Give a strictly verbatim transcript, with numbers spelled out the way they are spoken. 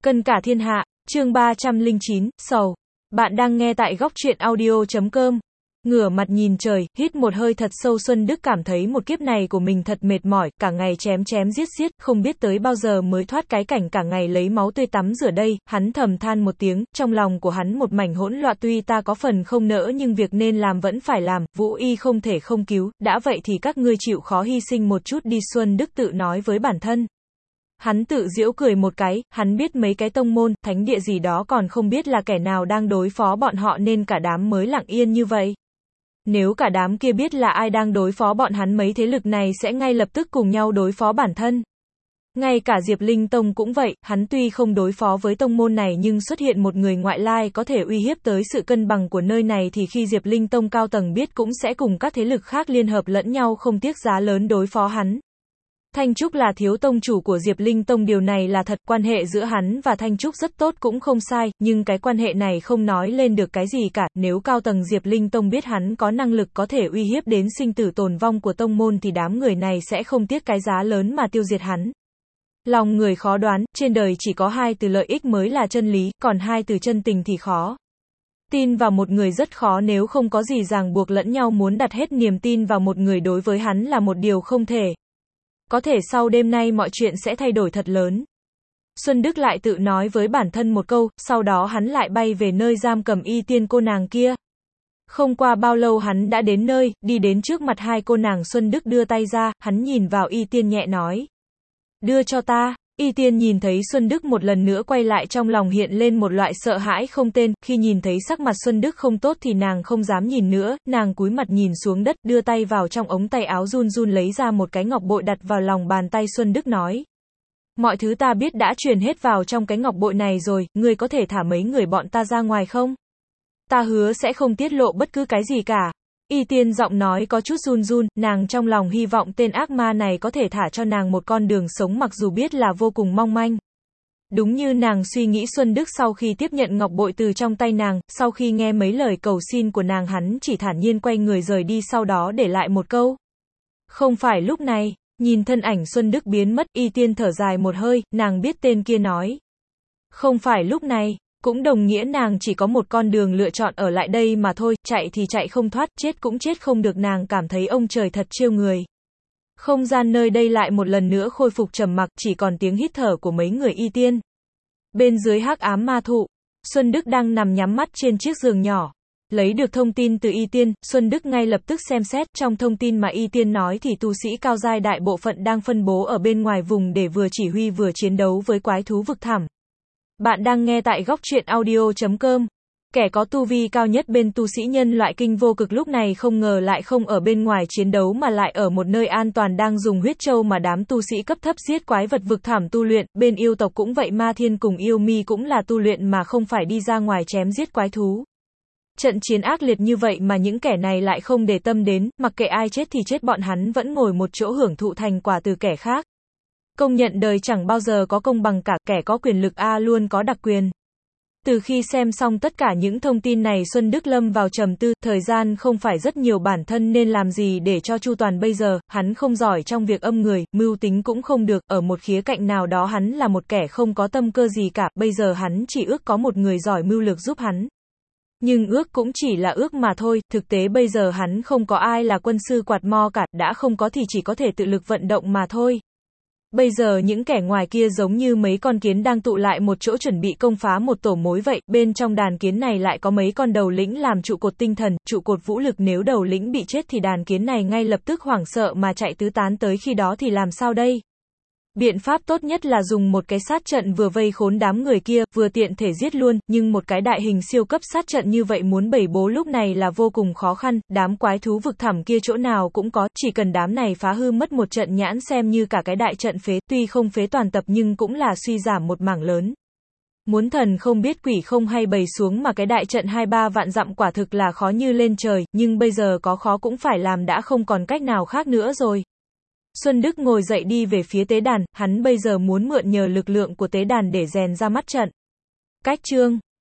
Cân cả thiên hạ, chương ba trăm lẻ chín, sầu. Bạn đang nghe tại góc truyện audio chấm com. Ngửa mặt nhìn trời, hít một hơi thật sâu, Xuân Đức cảm thấy một kiếp này của mình thật mệt mỏi, cả ngày chém chém giết giết, không biết tới bao giờ mới thoát cái cảnh cả ngày lấy máu tươi tắm rửa đây. Hắn thầm than một tiếng, trong lòng của hắn một mảnh hỗn loạn, tuy ta có phần không nỡ nhưng việc nên làm vẫn phải làm, Vũ Y không thể không cứu, đã vậy thì các ngươi chịu khó hy sinh một chút đi, Xuân Đức tự nói với bản thân. Hắn tự giễu cười một cái, hắn biết mấy cái tông môn, thánh địa gì đó còn không biết là kẻ nào đang đối phó bọn họ nên cả đám mới lặng yên như vậy. Nếu cả đám kia biết là ai đang đối phó bọn hắn, mấy thế lực này sẽ ngay lập tức cùng nhau đối phó bản thân. Ngay cả Diệp Linh Tông cũng vậy, hắn tuy không đối phó với tông môn này nhưng xuất hiện một người ngoại lai có thể uy hiếp tới sự cân bằng của nơi này thì khi Diệp Linh Tông cao tầng biết cũng sẽ cùng các thế lực khác liên hợp lẫn nhau không tiếc giá lớn đối phó hắn. Thanh Trúc là thiếu tông chủ của Diệp Linh Tông, điều này là thật, quan hệ giữa hắn và Thanh Trúc rất tốt cũng không sai, nhưng cái quan hệ này không nói lên được cái gì cả, nếu cao tầng Diệp Linh Tông biết hắn có năng lực có thể uy hiếp đến sinh tử tồn vong của tông môn thì đám người này sẽ không tiếc cái giá lớn mà tiêu diệt hắn. Lòng người khó đoán, trên đời chỉ có hai từ lợi ích mới là chân lý, còn hai từ chân tình thì khó. Tin vào một người rất khó, nếu không có gì ràng buộc lẫn nhau, muốn đặt hết niềm tin vào một người đối với hắn là một điều không thể. Có thể sau đêm nay mọi chuyện sẽ thay đổi thật lớn. Xuân Đức lại tự nói với bản thân một câu, sau đó hắn lại bay về nơi giam cầm Y Tiên cô nàng kia. Không qua bao lâu hắn đã đến nơi, đi đến trước mặt hai cô nàng. Xuân Đức đưa tay ra, hắn nhìn vào Y Tiên nhẹ nói. Đưa cho ta. Y Tiên nhìn thấy Xuân Đức một lần nữa quay lại, trong lòng hiện lên một loại sợ hãi không tên, khi nhìn thấy sắc mặt Xuân Đức không tốt thì nàng không dám nhìn nữa, nàng cúi mặt nhìn xuống đất, đưa tay vào trong ống tay áo run run lấy ra một cái ngọc bội đặt vào lòng bàn tay. Xuân Đức nói. Mọi thứ ta biết đã truyền hết vào trong cái ngọc bội này rồi, ngươi có thể thả mấy người bọn ta ra ngoài không? Ta hứa sẽ không tiết lộ bất cứ cái gì cả. Y Tiên giọng nói có chút run run, nàng trong lòng hy vọng tên ác ma này có thể thả cho nàng một con đường sống mặc dù biết là vô cùng mong manh. Đúng như nàng suy nghĩ, Xuân Đức sau khi tiếp nhận ngọc bội từ trong tay nàng, sau khi nghe mấy lời cầu xin của nàng, hắn chỉ thản nhiên quay người rời đi, sau đó để lại một câu. Không phải lúc này. Nhìn thân ảnh Xuân Đức biến mất, Y Tiên thở dài một hơi, nàng biết tên kia nói. Không phải lúc này. Cũng đồng nghĩa nàng chỉ có một con đường lựa chọn, ở lại đây mà thôi, chạy thì chạy không thoát, chết cũng chết không được. Nàng cảm thấy ông trời thật trêu người. Không gian nơi đây lại một lần nữa khôi phục trầm mặc, chỉ còn tiếng hít thở của mấy người Y Tiên. Bên dưới hắc ám ma thụ, Xuân Đức đang nằm nhắm mắt trên chiếc giường nhỏ. Lấy được thông tin từ Y Tiên, Xuân Đức ngay lập tức xem xét, trong thông tin mà Y Tiên nói thì tu sĩ cao giai đại bộ phận đang phân bố ở bên ngoài vùng để vừa chỉ huy vừa chiến đấu với quái thú vực thẳm. Bạn đang nghe tại góc truyện audio chấm com. Kẻ có tu vi cao nhất bên tu sĩ nhân loại Kinh Vô Cực lúc này không ngờ lại không ở bên ngoài chiến đấu mà lại ở một nơi an toàn đang dùng huyết châu mà đám tu sĩ cấp thấp giết quái vật vực thẳm tu luyện. Bên yêu tộc cũng vậy, Ma Thiên cùng Yêu Mi cũng là tu luyện mà không phải đi ra ngoài chém giết quái thú. Trận chiến ác liệt như vậy mà những kẻ này lại không để tâm đến, mặc kệ ai chết thì chết, bọn hắn vẫn ngồi một chỗ hưởng thụ thành quả từ kẻ khác. Công nhận đời chẳng bao giờ có công bằng cả, kẻ có quyền lực A luôn có đặc quyền. Từ khi xem xong tất cả những thông tin này, Xuân Đức lâm vào trầm tư, thời gian không phải rất nhiều, bản thân nên làm gì để cho chu toàn bây giờ. Hắn không giỏi trong việc âm người, mưu tính cũng không được, ở một khía cạnh nào đó hắn là một kẻ không có tâm cơ gì cả, bây giờ hắn chỉ ước có một người giỏi mưu lược giúp hắn. Nhưng ước cũng chỉ là ước mà thôi, thực tế bây giờ hắn không có ai là quân sư quạt mo cả, đã không có thì chỉ có thể tự lực vận động mà thôi. Bây giờ những kẻ ngoài kia giống như mấy con kiến đang tụ lại một chỗ chuẩn bị công phá một tổ mối vậy, bên trong đàn kiến này lại có mấy con đầu lĩnh làm trụ cột tinh thần, trụ cột vũ lực, nếu đầu lĩnh bị chết thì đàn kiến này ngay lập tức hoảng sợ mà chạy tứ tán, tới khi đó thì làm sao đây? Biện pháp tốt nhất là dùng một cái sát trận vừa vây khốn đám người kia, vừa tiện thể giết luôn, nhưng một cái đại hình siêu cấp sát trận như vậy muốn bày bố lúc này là vô cùng khó khăn, đám quái thú vực thẳm kia chỗ nào cũng có, chỉ cần đám này phá hư mất một trận nhãn xem như cả cái đại trận phế, tuy không phế toàn tập nhưng cũng là suy giảm một mảng lớn. Muốn thần không biết quỷ không hay bày xuống mà cái đại trận hai ba vạn dặm quả thực là khó như lên trời, nhưng bây giờ có khó cũng phải làm, đã không còn cách nào khác nữa rồi. Xuân Đức ngồi dậy đi về phía tế đàn, hắn bây giờ muốn mượn nhờ lực lượng của tế đàn để rèn ra mắt trận. Cách chương